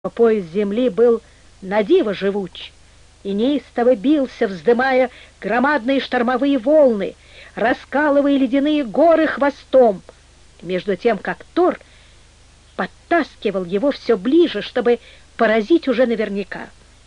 Пояс земли был надиво живуч и неистово бился, вздымая громадные штормовые волны, раскалывая ледяные горы хвостом, между тем как Тор подтаскивал его все ближе, чтобы поразить уже наверняка.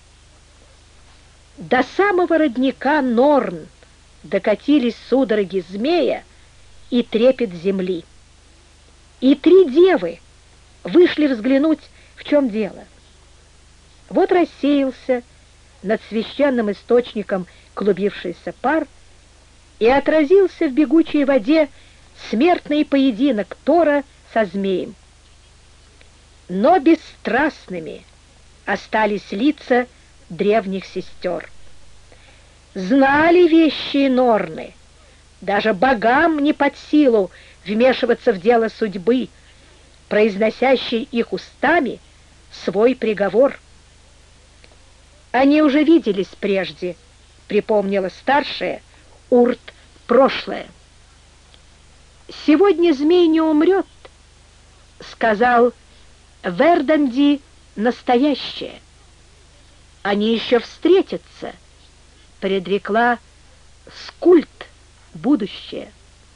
До самого родника Норн докатились судороги змея и трепет земли. И 3 девы вышли взглянуть, в чем дело. Вот рассеялся над священным источником клубившийся пар, и отразился в бегучей воде смертный поединок Тора со змеем. Но бесстрастными остались лица древних сестер. Знали вещие Норны, даже богам не под силу вмешиваться в дело судьбы, произносящей их устами свой приговор. Они уже виделись прежде, припомнила старшая Урт прошлое. «Сегодня змей не умрет», — сказал Верданди настоящее. «Они еще встретятся», — предрекла Скульт будущее.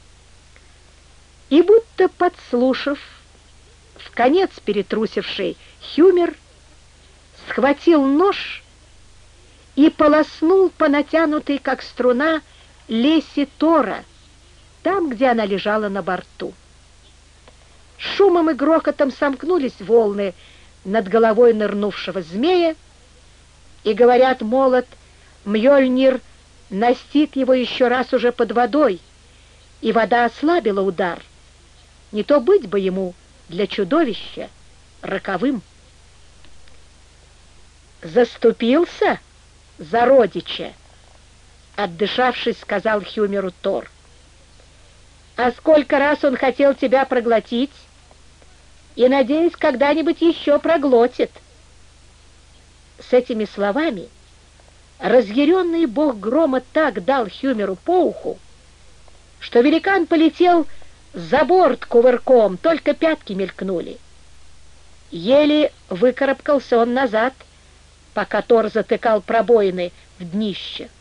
И будто подслушав, вконец перетрусивший Хюмер схватил нож и полоснул по натянутой, как струна, лесе Тора, там, где она лежала на борту. Шумом и грохотом сомкнулись волны над головой нырнувшего змея, и, говорят, молот Мьёльнир настиг его еще раз уже под водой, и вода ослабила удар. Не то быть бы ему для чудовища роковым. «Заступился за родича?» — отдышавшись, сказал Хюмеру Тор. «А сколько раз он хотел тебя проглотить, и, надеюсь, когда-нибудь еще проглотит». С этими словами разъяренный бог грома так дал Хюмеру по уху, что великан полетел за борт кувырком, только пятки мелькнули. Еле выкарабкался он назад, пока Тор затыкал пробоины в днище.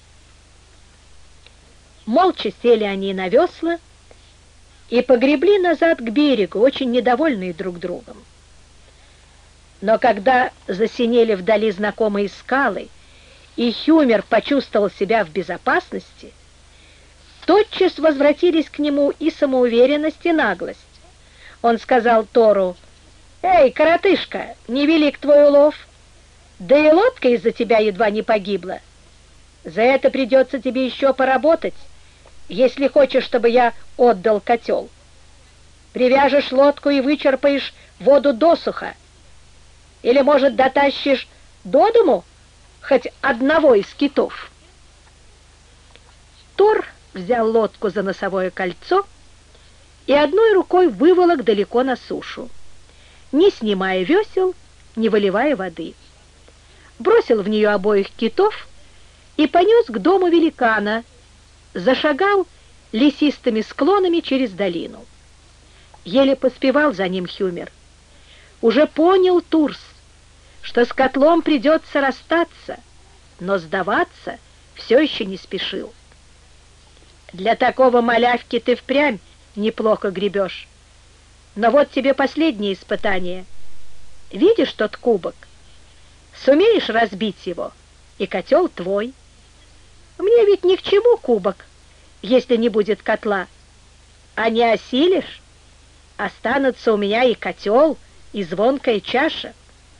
Молча сели они на весла и погребли назад к берегу, очень недовольные друг другом. Но когда засинели вдали знакомые скалы, и Хюмер почувствовал себя в безопасности, тотчас возвратились к нему и самоуверенность, и наглость. Он сказал Тору: «Эй, коротышка, невелик твой улов, да и лодка из-за тебя едва не погибла. За это придется тебе еще поработать, если хочешь, чтобы я отдал котел. Привяжешь лодку и вычерпаешь воду досуха, или, может, дотащишь до дому хоть одного из китов». Тор взял лодку за носовое кольцо и одной рукой выволок далеко на сушу, не снимая весел, не выливая воды. Бросил в нее обоих китов и понес к дому великана, зашагал лесистыми склонами через долину. Еле поспевал за ним Хюмер. Уже понял Турс, что с котлом придется расстаться, но сдаваться все еще не спешил. «Для такого малявки ты впрямь неплохо гребешь. Но вот тебе последнее испытание. Видишь тот кубок? Сумеешь разбить его, и котел твой. Мне ведь ни к чему кубок, если не будет котла. А не осилишь, останутся у меня и котел, и звонкая чаша».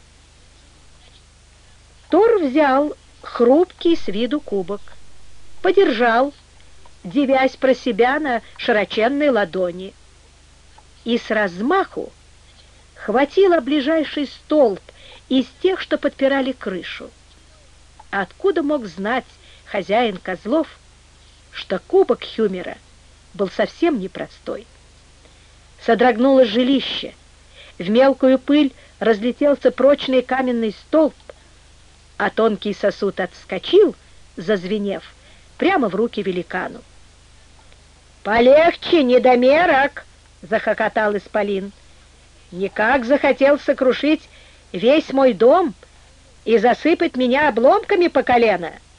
Тор взял хрупкий с виду кубок, подержал, дивясь про себя на широченной ладони, и с размаху хватило ближайший столб из тех, что подпирали крышу. Откуда мог знать хозяин козлов, что кубок Хюмера был совсем непростой? Содрогнулось жилище, в мелкую пыль разлетелся прочный каменный столб, а тонкий сосуд отскочил, зазвенев, прямо в руки великану. «Полегче, недомерок!» — захохотал исполин. «Никак захотел сокрушить весь мой дом и засыпать меня обломками по колено.